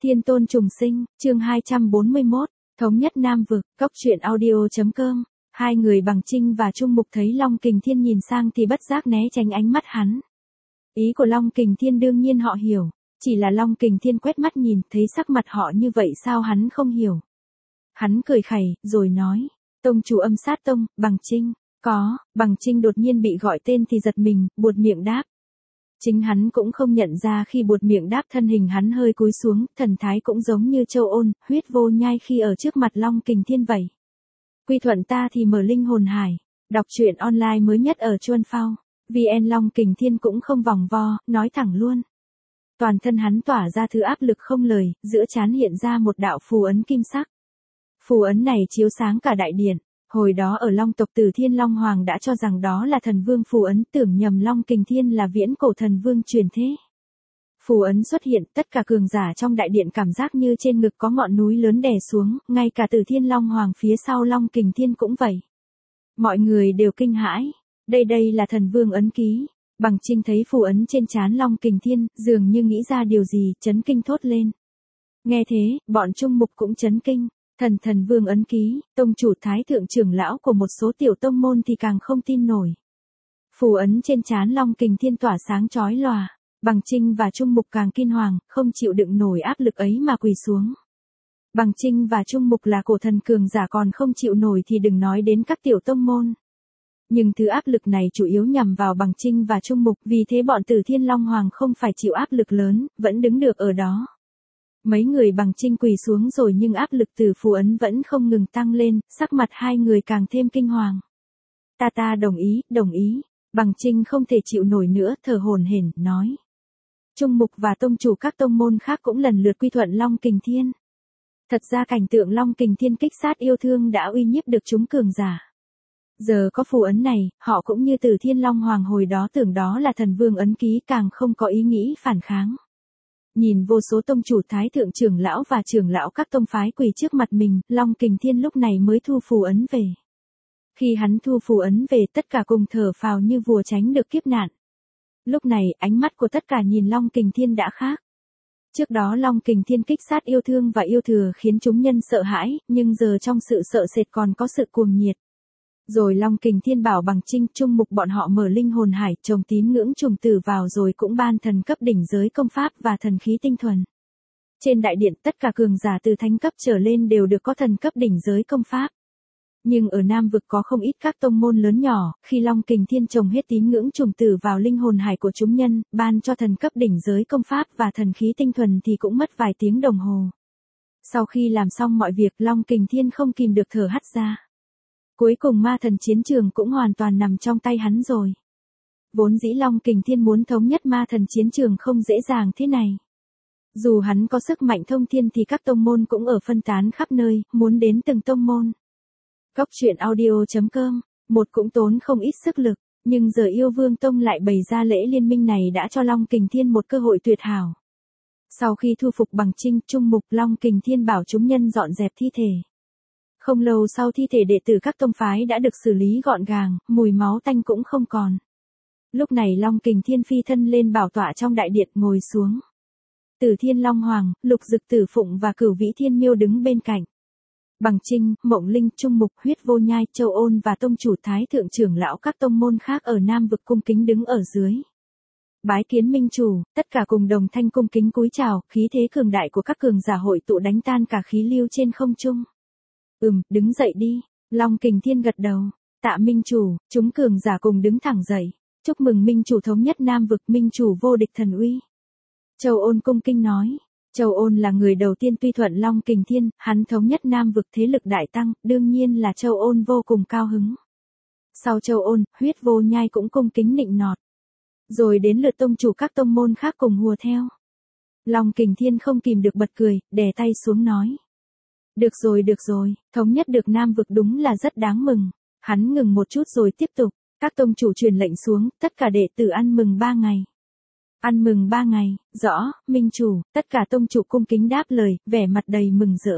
Thiên tôn trùng sinh, chương 241, thống nhất Nam vực, cốc truyện audio.com. Hai người Bằng Trinh và Trung Mục thấy Long Kình Thiên nhìn sang thì bất giác né tránh ánh mắt hắn. Ý của Long Kình Thiên đương nhiên họ hiểu, chỉ là Long Kình Thiên quét mắt nhìn thấy sắc mặt họ như vậy sao hắn không hiểu. Hắn cười khẩy, rồi nói, tông chủ Âm Sát Tông, Bằng Trinh, có, Bằng Trinh đột nhiên bị gọi tên thì giật mình, buột miệng đáp. Chính hắn cũng không nhận ra khi buột miệng đáp thân hình hắn hơi cúi xuống, thần thái cũng giống như Châu Ôn, huyết vô nhai khi ở trước mặt Long Kình Thiên vậy. Quy thuận ta thì mở linh hồn hải, đọc truyện online mới nhất ở Chuan Phao, VN. Long Kình Thiên cũng không vòng vo, nói thẳng luôn. Toàn thân hắn tỏa ra thứ áp lực không lời, giữa trán hiện ra một đạo phù ấn kim sắc. Phù ấn này chiếu sáng cả đại điện. Hồi đó ở Long tộc Từ Thiên Long Hoàng đã cho rằng đó là thần vương phù ấn, tưởng nhầm Long Kình Thiên là viễn cổ thần vương truyền thế. Phù ấn xuất hiện, tất cả cường giả trong đại điện cảm giác như trên ngực có ngọn núi lớn đè xuống, ngay cả Từ Thiên Long Hoàng phía sau Long Kình Thiên cũng vậy. Mọi người đều kinh hãi, đây là thần vương ấn ký. Bằng Trinh thấy phù ấn trên trán Long Kình Thiên, dường như nghĩ ra điều gì, chấn kinh thốt lên. Nghe thế, bọn Trung Mục cũng chấn kinh. Thần vương ấn ký, tông chủ thái thượng trưởng lão của một số tiểu tông môn thì càng không tin nổi. Phù ấn trên trán Long Kình Thiên tỏa sáng chói lòa, Bằng Trinh và Trung Mục càng kinh hoàng, không chịu đựng nổi áp lực ấy mà quỳ xuống. Bằng Trinh và Trung Mục là cổ thần cường giả còn không chịu nổi thì đừng nói đến các tiểu tông môn. Nhưng thứ áp lực này chủ yếu nhằm vào Bằng Trinh và Trung Mục, vì thế bọn Từ Thiên Long Hoàng không phải chịu áp lực lớn, vẫn đứng được ở đó. Mấy người Bằng Trinh quỳ xuống rồi nhưng áp lực từ phù ấn vẫn không ngừng tăng lên, sắc mặt hai người càng thêm kinh hoàng. Ta đồng ý. Bằng Trinh không thể chịu nổi nữa, thở hổn hển, nói. Trung Mục và tông chủ các tông môn khác cũng lần lượt quy thuận Long Kình Thiên. Thật ra cảnh tượng Long Kình Thiên kích sát yêu thương đã uy nhiếp được chúng cường giả. Giờ có phù ấn này, họ cũng như Từ Thiên Long Hoàng hồi đó tưởng đó là thần vương ấn ký, càng không có ý nghĩ phản kháng. Nhìn vô số tông chủ thái thượng trưởng lão và trưởng lão các tông phái quỳ trước mặt mình, Long Kình Thiên lúc này mới thu phù ấn về. Khi hắn thu phù ấn về, tất cả cùng thở phào như vùa tránh được kiếp nạn. Lúc này, ánh mắt của tất cả nhìn Long Kình Thiên đã khác. Trước đó Long Kình Thiên kích sát yêu thương và yêu thừa khiến chúng nhân sợ hãi, nhưng giờ trong sự sợ sệt còn có sự cuồng nhiệt. Rồi Long Kình Thiên bảo Bằng Trinh, Trung Mục bọn họ mở linh hồn hải, trồng tín ngưỡng trùng tử vào rồi cũng ban thần cấp đỉnh giới công pháp và thần khí tinh thuần. Trên đại điện tất cả cường giả từ thánh cấp trở lên đều được có thần cấp đỉnh giới công pháp. Nhưng ở Nam vực có không ít các tông môn lớn nhỏ, khi Long Kình Thiên trồng hết tín ngưỡng trùng tử vào linh hồn hải của chúng nhân, ban cho thần cấp đỉnh giới công pháp và thần khí tinh thuần thì cũng mất vài tiếng đồng hồ. Sau khi làm xong mọi việc, Long Kình Thiên không kìm được thở hắt ra. Cuối cùng ma thần chiến trường cũng hoàn toàn nằm trong tay hắn rồi. Vốn dĩ Long Kình Thiên muốn thống nhất ma thần chiến trường không dễ dàng thế này. Dù hắn có sức mạnh thông thiên thì các tông môn cũng ở phân tán khắp nơi, muốn đến từng tông môn. Cốc truyện audio.com, một cũng tốn không ít sức lực, nhưng giờ Yêu Vương Tông lại bày ra lễ liên minh này đã cho Long Kình Thiên một cơ hội tuyệt hảo. Sau khi thu phục Bằng Trinh, Trung Mục, Long Kình Thiên bảo chúng nhân dọn dẹp thi thể. Không lâu sau thi thể đệ tử các tông phái đã được xử lý gọn gàng, mùi máu tanh cũng không còn. Lúc này Long Kình Thiên phi thân lên bảo tọa trong đại điện ngồi xuống. Từ Thiên Long Hoàng, Lục Dực Tử Phụng và Cửu Vĩ Thiên Miêu đứng bên cạnh. Bằng Trinh, Mộng Linh, Trung Mục, Huyết Vô Nhai, Châu Ôn và tông chủ thái thượng trưởng lão các tông môn khác ở Nam vực cung kính đứng ở dưới. Bái kiến minh chủ, tất cả cùng đồng thanh cung kính cúi chào, khí thế cường đại của các cường giả hội tụ đánh tan cả khí lưu trên không trung. Đứng dậy đi. Long Kình Thiên gật đầu. Tạ minh chủ, chúng cường giả cùng đứng thẳng dậy. Chúc mừng minh chủ thống nhất Nam vực, minh chủ vô địch thần uy. Châu Ôn cung kinh nói. Châu Ôn là người đầu tiên tuy thuận Long Kình Thiên, hắn thống nhất Nam vực thế lực đại tăng, đương nhiên là Châu Ôn vô cùng cao hứng. Sau Châu Ôn, Huyết Vô Nhai cũng cung kính nịnh nọt. Rồi đến lượt tông chủ các tông môn khác cùng hùa theo. Long Kình Thiên không kìm được bật cười, đè tay xuống nói. Được rồi, thống nhất được Nam vực đúng là rất đáng mừng. Hắn ngừng một chút rồi tiếp tục, các tông chủ truyền lệnh xuống, tất cả đệ tử ăn mừng 3 ngày. Ăn mừng 3 ngày, rõ, minh chủ, tất cả tông chủ cung kính đáp lời, vẻ mặt đầy mừng rỡ.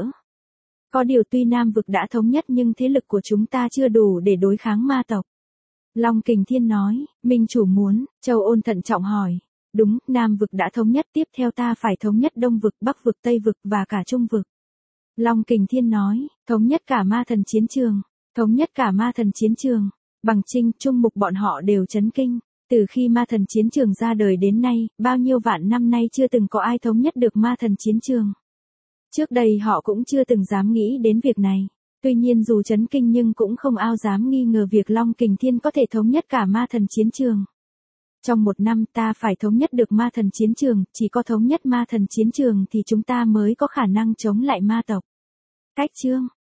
Có điều tuy Nam vực đã thống nhất nhưng thế lực của chúng ta chưa đủ để đối kháng ma tộc. Long Kình Thiên nói, minh chủ muốn, Châu Ôn thận trọng hỏi. Đúng, Nam vực đã thống nhất, tiếp theo ta phải thống nhất Đông vực, Bắc vực, Tây vực và cả Trung vực. Long Kình Thiên nói, thống nhất cả ma thần chiến trường, thống nhất cả ma thần chiến trường. Bằng Trinh, Trung Mục bọn họ đều chấn kinh. Từ khi ma thần chiến trường ra đời đến nay, bao nhiêu vạn năm nay chưa từng có ai thống nhất được ma thần chiến trường. Trước đây họ cũng chưa từng dám nghĩ đến việc này. Tuy nhiên dù chấn kinh nhưng cũng không ai dám nghi ngờ việc Long Kình Thiên có thể thống nhất cả ma thần chiến trường. Trong một năm ta phải thống nhất được ma thần chiến trường, chỉ có thống nhất ma thần chiến trường thì chúng ta mới có khả năng chống lại ma tộc. Cách chương